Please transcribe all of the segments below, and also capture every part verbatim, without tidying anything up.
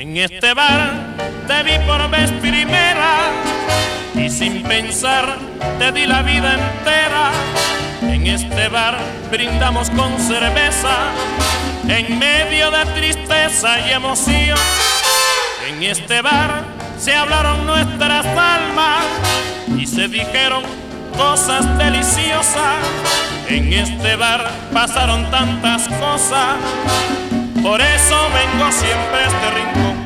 En este bar te vi por vez primera y sin pensar te di la vida entera. En este bar brindamos con cerveza en medio de tristeza y emoción. En este bar se hablaron nuestras almas y se dijeron cosas deliciosas. En este bar pasaron tantas cosas, por eso vengo siempre a este rincón.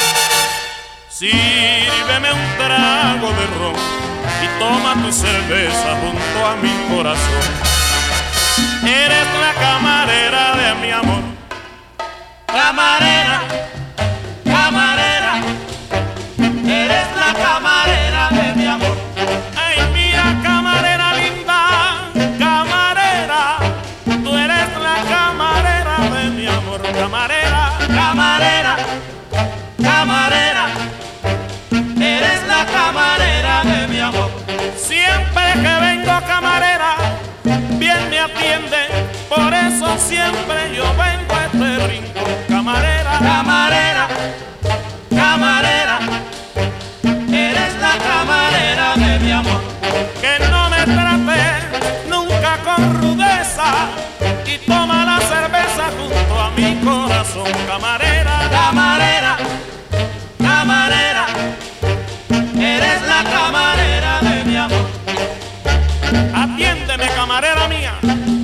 Sírveme un trago de ron y toma tu cerveza junto a mi corazón. Eres la camarera de mi amor. Camarera, camarera, eres la camarera de mi amor. Ay, mira, camarera linda, camarera, tú eres la camarera de mi amor. Camarera, camarera, camarera, eres la camarera de mi amor. Siempre que vengo, camarera, bien me atiende, por eso siempre yo vengo a este rincón. Camarera, camarera, camarera, eres la camarera de mi amor. Que no me trate nunca con rudeza y toma la cerveza junto a mi corazón. Camarera, camarera, camarera, eres la camarera de mi amor. Atiéndeme, camarera mía.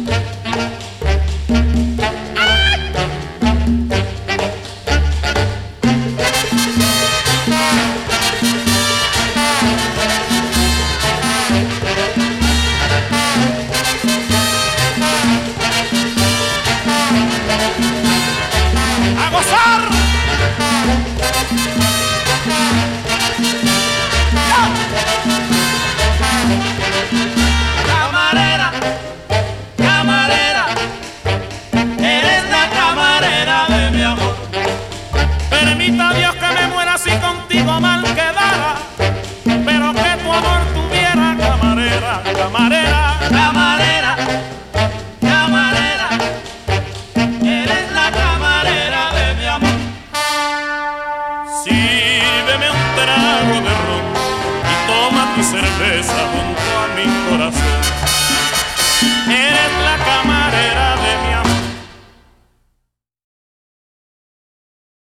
¡A gozar! Camarera, camarera, eres la camarera de mi amor. Permita Dios que me muera si contigo mal quedara, pero que tu amor tuviera. Camarera, camarera, camarera, camarera, eres la camarera de mi amor. Sírveme un trago de ron y toma tu cerveza junto a mi corazón. Eres la camarera de mi amor.